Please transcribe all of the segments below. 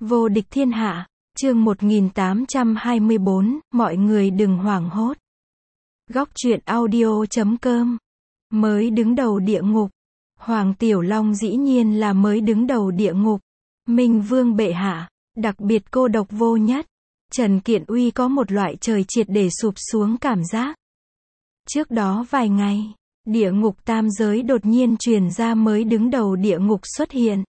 Vô địch thiên hạ, chương 1824, mọi người đừng hoảng hốt. Góc truyện audio.com. Mới đứng đầu địa ngục. Hoàng Tiểu Long dĩ nhiên là mới đứng đầu địa ngục. Minh Vương bệ hạ, đặc biệt cô độc vô nhất. Trần Kiện Uy có một loại trời triệt để sụp xuống cảm giác. Trước đó vài ngày, địa ngục tam giới đột nhiên truyền ra mới đứng đầu địa ngục xuất hiện.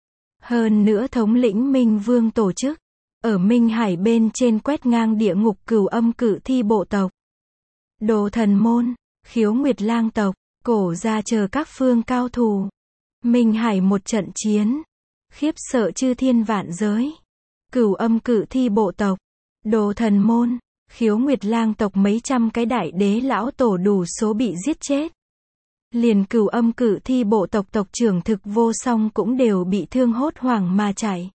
Hơn nữa thống lĩnh Minh Vương tổ chức, ở Minh Hải bên trên quét ngang địa ngục Cửu Âm Cự Thi bộ tộc, Đồ Thần môn, Khiếu Nguyệt Lang tộc, Cổ Gia chờ các phương cao thủ. Minh Hải một trận chiến, khiếp sợ chư thiên vạn giới. Cửu Âm Cự Thi bộ tộc, Đồ Thần môn, Khiếu Nguyệt Lang tộc mấy trăm cái đại đế lão tổ đủ số bị giết chết. Liền Cửu Âm Cự Thi bộ tộc tộc trưởng Thực Vô Song cũng đều bị thương hốt hoảng mà chạy.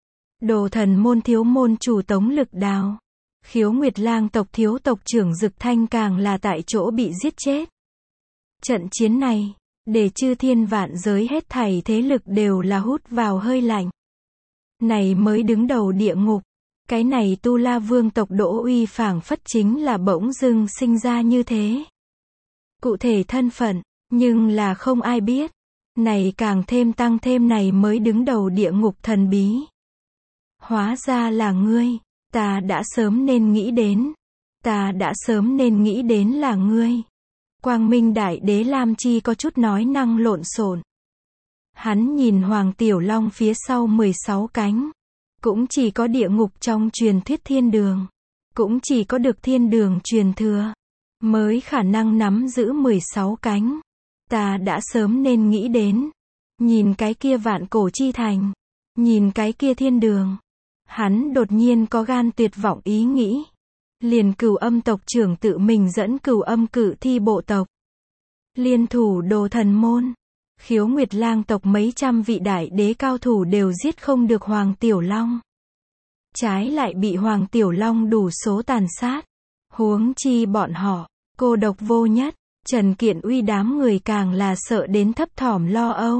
Đồ Thần môn thiếu môn chủ Tống Lực Đào, Khiếu Nguyệt Lang tộc thiếu tộc trưởng Dực Thanh càng là tại chỗ bị giết chết. Trận chiến này, để chư thiên vạn giới hết thảy thế lực đều là hút vào hơi lạnh. Này mới đứng đầu địa ngục, cái này Tu La Vương tộc Đỗ Uy phảng phất chính là bỗng dưng sinh ra như thế. Cụ thể thân phận, nhưng là không ai biết. Này càng thêm tăng thêm này mới đứng đầu địa ngục thần bí. Hóa ra là ngươi, ta đã sớm nên nghĩ đến. Ta đã sớm nên nghĩ đến là ngươi. Quang Minh Đại Đế Lam Chi có chút nói năng lộn xộn. Hắn nhìn Hoàng Tiểu Long phía sau 16 cánh. Cũng chỉ có địa ngục trong truyền thuyết thiên đường. Cũng chỉ có được thiên đường truyền thừa. Mới khả năng nắm giữ 16 cánh. Ta đã sớm nên nghĩ đến. Nhìn cái kia vạn cổ chi thành. Nhìn cái kia thiên đường. Hắn đột nhiên có gan tuyệt vọng ý nghĩ. Liền Cửu Âm tộc trưởng tự mình dẫn Cửu Âm Cự Thi bộ tộc. Liên thủ Đồ Thần môn. Khiếu Nguyệt Lang tộc mấy trăm vị đại đế cao thủ đều giết không được Hoàng Tiểu Long. Trái lại bị Hoàng Tiểu Long đủ số tàn sát. Huống chi bọn họ, cô độc vô nhất. Trần Kiện Uy đám người càng là sợ đến thấp thỏm lo âu.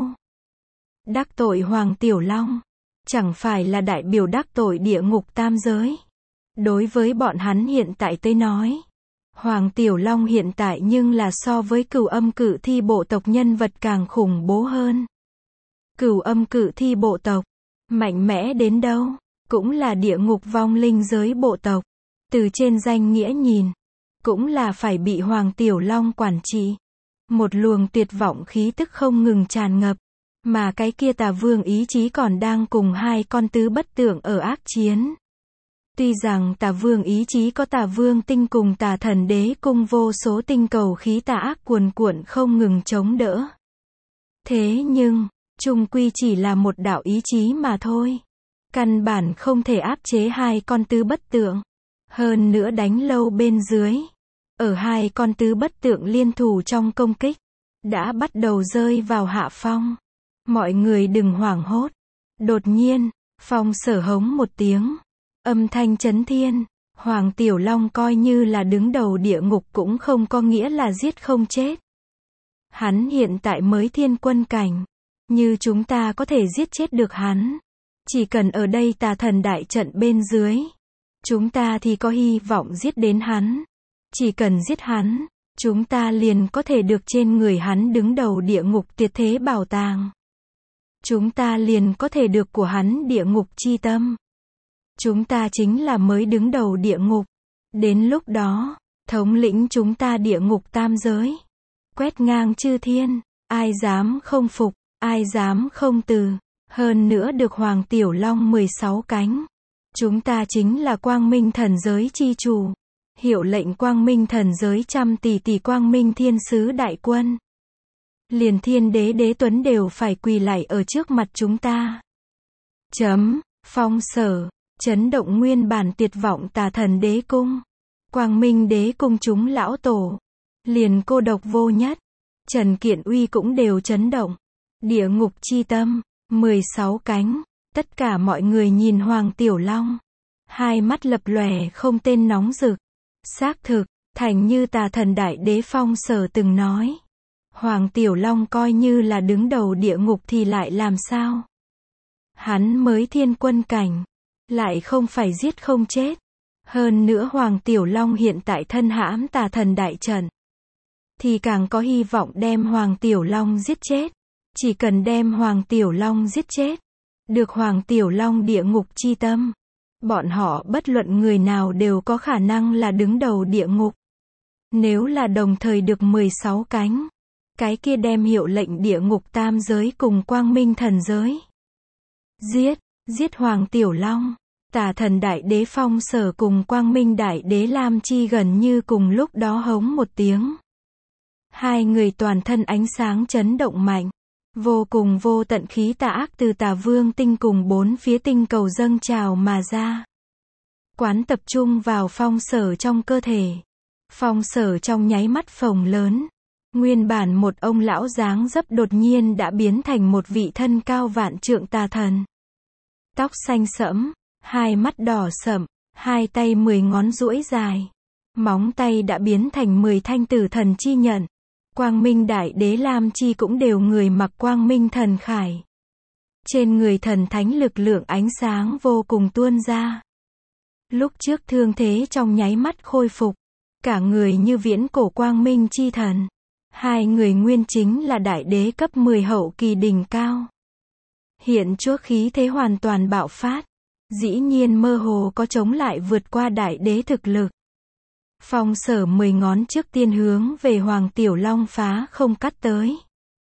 Đắc tội Hoàng Tiểu Long, chẳng phải là đại biểu đắc tội địa ngục tam giới. Đối với bọn hắn hiện tại tới nói, Hoàng Tiểu Long hiện tại nhưng là so với Cửu Âm Cự Thi bộ tộc nhân vật càng khủng bố hơn. Cửu Âm Cự Thi bộ tộc, mạnh mẽ đến đâu, cũng là địa ngục vong linh giới bộ tộc. Từ trên danh nghĩa nhìn, cũng là phải bị Hoàng Tiểu Long quản trị. Một luồng tuyệt vọng khí tức không ngừng tràn ngập. Mà cái kia Tà Vương ý chí còn đang cùng hai con tứ bất tượng ở ác chiến. Tuy rằng Tà Vương ý chí có Tà Vương tinh cùng Tà Thần Đế cung vô số tinh cầu khí tà ác cuồn cuộn không ngừng chống đỡ. Thế nhưng, chung quy chỉ là một đạo ý chí mà thôi. Căn bản không thể áp chế hai con tứ bất tượng. Hơn nữa đánh lâu bên dưới. Ở hai con tứ bất tượng liên thủ trong công kích, đã bắt đầu rơi vào hạ phong. Mọi người đừng hoảng hốt. Đột nhiên, phong sở hống một tiếng. Âm thanh chấn thiên. Hoàng Tiểu Long coi như là đứng đầu địa ngục cũng không có nghĩa là giết không chết. Hắn hiện tại mới thiên quân cảnh. Như chúng ta có thể giết chết được hắn. Chỉ cần ở đây Tà Thần đại trận bên dưới. Chúng ta thì có hy vọng giết đến hắn. Chỉ cần giết hắn, chúng ta liền có thể được trên người hắn đứng đầu địa ngục tuyệt thế bảo tàng. Chúng ta liền có thể được của hắn địa ngục chi tâm. Chúng ta chính là mới đứng đầu địa ngục. Đến lúc đó, thống lĩnh chúng ta địa ngục tam giới. Quét ngang chư thiên, ai dám không phục, ai dám không từ. Hơn nữa được Hoàng Tiểu Long 16 cánh. Chúng ta chính là quang minh thần giới chi chủ. Hiệu lệnh quang minh thần giới trăm tỷ tỷ quang minh thiên sứ đại quân. Liền thiên đế đế tuấn đều phải quỳ lạy ở trước mặt chúng ta. Phong sở, chấn động nguyên bản tuyệt vọng Tà Thần đế cung. Quang minh đế cung chúng lão tổ. Liền cô độc vô nhất. Trần Kiện Uy cũng đều chấn động. Địa ngục chi tâm, 16 cánh. Tất cả mọi người nhìn Hoàng Tiểu Long. Hai mắt lập lòe không tên nóng rực. Xác thực, thành như Tà Thần đại đế Phong sở từng nói. Hoàng Tiểu Long coi như là đứng đầu địa ngục thì lại làm sao? Hắn mới thiên quân cảnh, lại không phải giết không chết. Hơn nữa Hoàng Tiểu Long hiện tại thân hãm tà thần đại trận, thì càng có hy vọng đem Hoàng Tiểu Long giết chết. Chỉ cần đem Hoàng Tiểu Long giết chết, được Hoàng Tiểu Long địa ngục chi tâm, bọn họ bất luận người nào đều có khả năng là đứng đầu địa ngục. Nếu là đồng thời được 16 cánh, cái kia đem hiệu lệnh địa ngục tam giới cùng quang minh thần giới. Giết Hoàng Tiểu Long. Tà thần đại đế Phong Sở cùng quang minh đại đế Lam Chi gần như cùng lúc đó hống một tiếng. Hai người toàn thân ánh sáng chấn động mạnh. Vô cùng vô tận khí tà ác từ Tà Vương tinh cùng bốn phía tinh cầu dâng trào mà ra. Quán tập trung vào Phong Sở trong cơ thể. Phong Sở trong nháy mắt phồng lớn. Nguyên bản một ông lão dáng dấp đột nhiên đã biến thành một vị thân cao vạn trượng tà thần. Tóc xanh sẫm, hai mắt đỏ sẫm, hai tay 10 ngón duỗi dài. Móng tay đã biến thành 10 thanh tử thần chi nhận. Quang Minh Đại Đế Lam Chi cũng đều người mặc Quang Minh Thần Khải. Trên người thần thánh lực lượng ánh sáng vô cùng tuôn ra. Lúc trước thương thế trong nháy mắt khôi phục. Cả người như viễn cổ Quang Minh chi thần. Hai người nguyên chính là Đại Đế cấp 10 hậu kỳ đỉnh cao. Hiện chúa khí thế hoàn toàn bạo phát. Dĩ nhiên mơ hồ có chống lại vượt qua Đại Đế thực lực. Phong Sở 10 ngón trước tiên hướng về Hoàng Tiểu Long phá không cắt tới.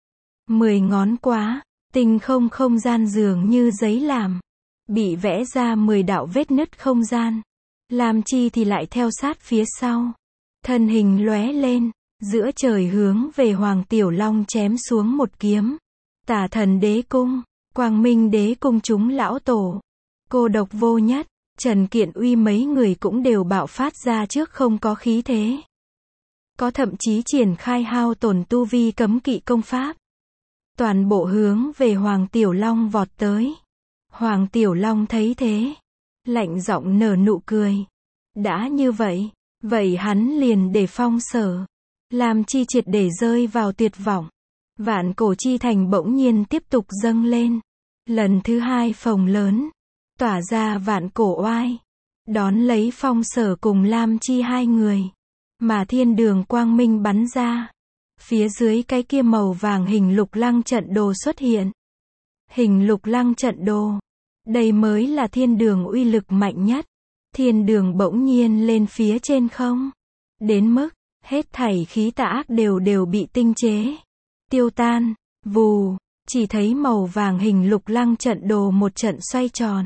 10 ngón quá, tinh không gian dường như giấy làm. Bị vẽ ra 10 đạo vết nứt không gian. Lam Chi thì lại theo sát phía sau. Thân hình lóe lên, giữa trời hướng về Hoàng Tiểu Long chém xuống một kiếm. Tà thần đế cung, Quang Minh đế cung chúng lão tổ. Cô độc vô nhất. Trần Kiện Uy mấy người cũng đều bạo phát ra trước không có khí thế. Có thậm chí triển khai hao tổn tu vi cấm kỵ công pháp. Toàn bộ hướng về Hoàng Tiểu Long vọt tới. Hoàng Tiểu Long thấy thế. Lạnh giọng nở nụ cười. Đã như vậy, vậy hắn liền để Phong Sở. Làm chi triệt để rơi vào tuyệt vọng. Vạn cổ chi thành bỗng nhiên tiếp tục dâng lên. Lần thứ hai phồng lớn. Tỏa ra vạn cổ oai. Đón lấy Phong Sở cùng Lam Chi hai người. Mà thiên đường quang minh bắn ra. Phía dưới cái kia màu vàng hình lục lăng trận đồ xuất hiện. Hình lục lăng trận đồ. Đây mới là thiên đường uy lực mạnh nhất. Thiên đường bỗng nhiên lên phía trên không. Đến mức, hết thảy khí tà ác đều bị tinh chế. Tiêu tan, vù, chỉ thấy màu vàng hình lục lăng trận đồ một trận xoay tròn.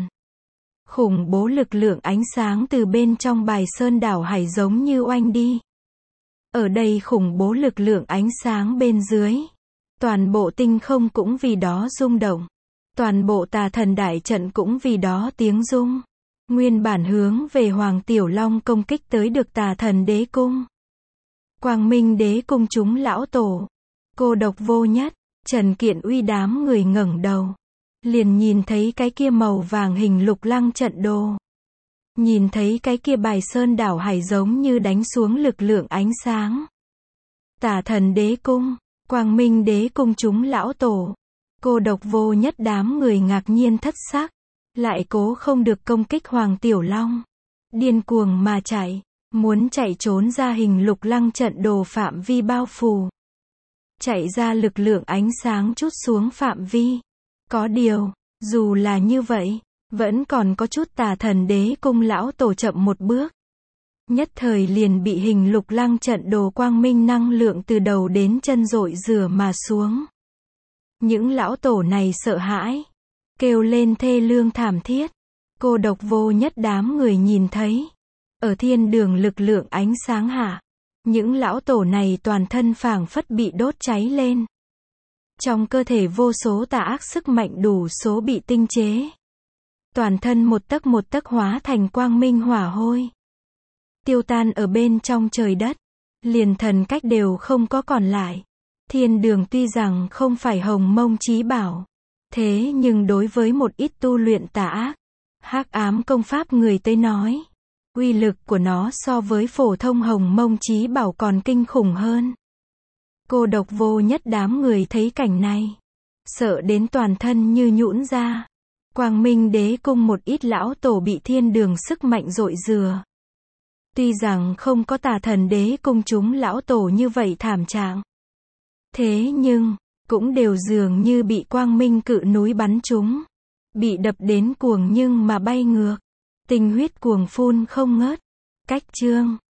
Khủng bố lực lượng ánh sáng từ bên trong Bài Sơn đảo hải giống như oanh đi. Ở đây khủng bố lực lượng ánh sáng bên dưới. Toàn bộ tinh không cũng vì đó rung động. Toàn bộ tà thần đại trận cũng vì đó tiếng rung. Nguyên bản hướng về Hoàng Tiểu Long công kích tới được tà thần đế cung. Quang Minh đế cung chúng lão tổ. Cô độc vô nhất, Trần Kiện Uy đám người ngẩng đầu. Liền nhìn thấy cái kia màu vàng hình lục lăng trận đồ. Nhìn thấy cái kia Bài Sơn đảo hải giống như đánh xuống lực lượng ánh sáng. Tà thần đế cung, Quang Minh đế cung chúng lão tổ. Cô độc vô nhất đám người ngạc nhiên thất sắc. Lại cố không được công kích Hoàng Tiểu Long. Điên cuồng mà chạy. Muốn chạy trốn ra hình lục lăng trận đồ phạm vi bao phủ. Chạy ra lực lượng ánh sáng chút xuống phạm vi. Có điều, dù là như vậy, vẫn còn có chút tà thần đế cung lão tổ chậm một bước. Nhất thời liền bị hình lục lăng trận đồ quang minh năng lượng từ đầu đến chân dội rửa mà xuống. Những lão tổ này sợ hãi. Kêu lên thê lương thảm thiết. Cô độc vô nhất đám người nhìn thấy. Ở thiên đường lực lượng ánh sáng hạ. Những lão tổ này toàn thân phảng phất bị đốt cháy lên. Trong cơ thể vô số tà ác sức mạnh đủ số bị tinh chế. Toàn thân một tấc hóa thành quang minh hỏa hôi. Tiêu tan ở bên trong trời đất. Liền thần cách đều không có còn lại. Thiên đường tuy rằng không phải hồng mông chí bảo. Thế nhưng đối với một ít tu luyện tà ác, hắc ám công pháp người tới nói. Uy lực của nó so với phổ thông hồng mông chí bảo còn kinh khủng hơn. Cô độc vô nhất đám người thấy cảnh này. Sợ đến toàn thân như nhũn ra. Quang Minh Đế cung một ít lão tổ bị thiên đường sức mạnh dội dừa. Tuy rằng không có Tà Thần Đế cung chúng lão tổ như vậy thảm trạng. Thế nhưng, cũng đều dường như bị Quang Minh cự núi bắn trúng. Bị đập đến cuồng nhưng mà bay ngược. Tinh huyết cuồng phun không ngớt. Cách chương